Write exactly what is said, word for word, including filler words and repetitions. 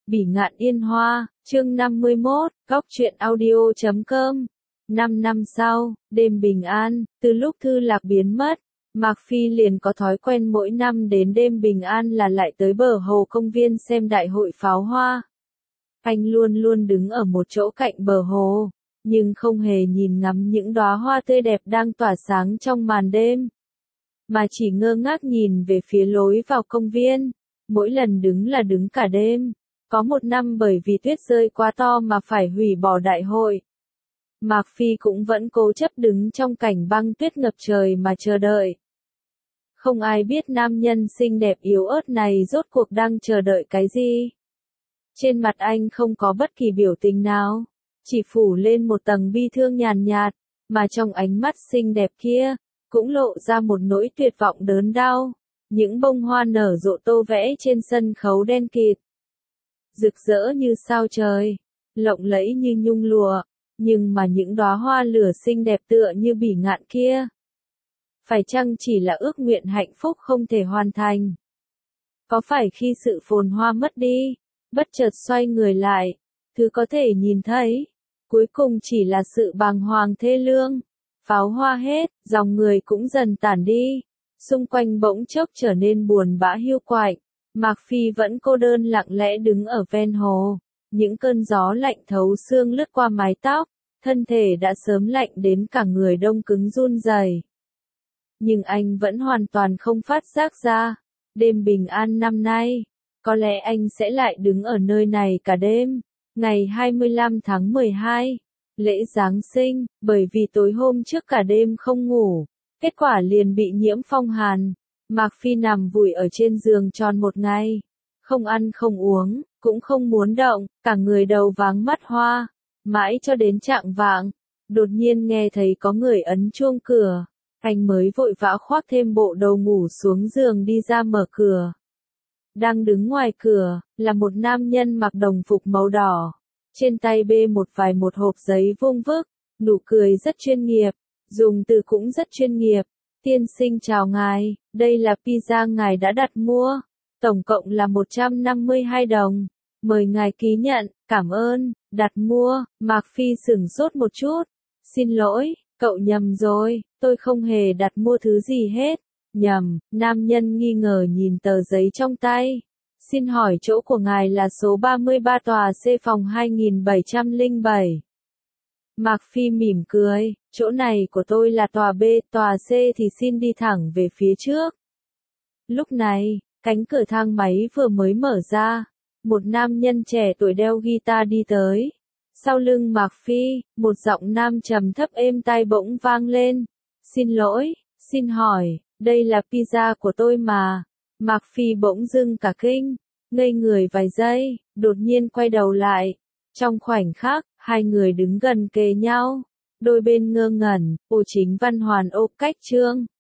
Bỉ ngạn yên hoa, chương năm mươi mốt, góc truyện audio chấm com. Năm năm sau, đêm bình an, từ lúc Thư Lạc biến mất, Mạc Phi liền có thói quen mỗi năm đến đêm bình an là lại tới bờ hồ công viên xem đại hội pháo hoa. Anh luôn luôn đứng ở một chỗ cạnh bờ hồ, nhưng không hề nhìn ngắm những đóa hoa tươi đẹp đang tỏa sáng trong màn đêm, mà chỉ ngơ ngác nhìn về phía lối vào công viên. Mỗi lần đứng là đứng cả đêm. Có một năm bởi vì tuyết rơi quá to mà phải hủy bỏ đại hội. Mạc Phi cũng vẫn cố chấp đứng trong cảnh băng tuyết ngập trời mà chờ đợi. Không ai biết nam nhân xinh đẹp yếu ớt này rốt cuộc đang chờ đợi cái gì. Trên mặt anh không có bất kỳ biểu tình nào, chỉ phủ lên một tầng bi thương nhàn nhạt, mà trong ánh mắt xinh đẹp kia, cũng lộ ra một nỗi tuyệt vọng đớn đau. Những bông hoa nở rộ tô vẽ trên sân khấu đen kịt, rực rỡ như sao trời, lộng lẫy như nhung lụa, nhưng mà những đóa hoa lửa xinh đẹp tựa như bỉ ngạn kia, phải chăng chỉ là ước nguyện hạnh phúc không thể hoàn thành? Có phải khi sự phồn hoa mất đi, bất chợt xoay người lại, thứ có thể nhìn thấy, cuối cùng chỉ là sự bàng hoàng thê lương? Pháo hoa hết, dòng người cũng dần tản đi, xung quanh bỗng chốc trở nên buồn bã hiu quạnh. Mạc Phi vẫn cô đơn lặng lẽ đứng ở ven hồ, những cơn gió lạnh thấu xương lướt qua mái tóc, thân thể đã sớm lạnh đến cả người đông cứng run rẩy. Nhưng anh vẫn hoàn toàn không phát giác ra, đêm bình an năm nay, có lẽ anh sẽ lại đứng ở nơi này cả đêm. Ngày hai mươi lăm tháng mười hai, lễ Giáng sinh, bởi vì tối hôm trước cả đêm không ngủ, kết quả liền bị nhiễm phong hàn. Mạc Phi nằm vùi ở trên giường tròn một ngày, không ăn không uống, cũng không muốn động, cả người đầu váng mắt hoa, mãi cho đến chạng vạng, đột nhiên nghe thấy có người ấn chuông cửa, anh mới vội vã khoác thêm bộ đồ ngủ xuống giường đi ra mở cửa. Đang đứng ngoài cửa, là một nam nhân mặc đồng phục màu đỏ, trên tay bê một vài một hộp giấy vuông vức, nụ cười rất chuyên nghiệp, dùng từ cũng rất chuyên nghiệp. Tiên sinh chào ngài, đây là pizza ngài đã đặt mua, tổng cộng là một trăm năm mươi hai đồng, mời ngài ký nhận, cảm ơn. Đặt mua, Mạc Phi sửng sốt một chút, xin lỗi, cậu nhầm rồi, tôi không hề đặt mua thứ gì hết. Nhầm, nam nhân nghi ngờ nhìn tờ giấy trong tay, xin hỏi chỗ của ngài là số ba mươi ba tòa C phòng hai nghìn bảy trăm lẻ bảy. Mạc Phi mỉm cười, chỗ này của tôi là tòa B, tòa C thì xin đi thẳng về phía trước. Lúc này, cánh cửa thang máy vừa mới mở ra, một nam nhân trẻ tuổi đeo guitar đi tới. Sau lưng Mạc Phi, một giọng nam trầm thấp êm tai bỗng vang lên. Xin lỗi, xin hỏi, đây là pizza của tôi mà. Mạc Phi bỗng dưng cả kinh, ngây người vài giây, đột nhiên quay đầu lại. Trong khoảnh khắc, hai người đứng gần kề nhau, đôi bên ngơ ngẩn, Ô Chính Văn hoàn ô cách trương.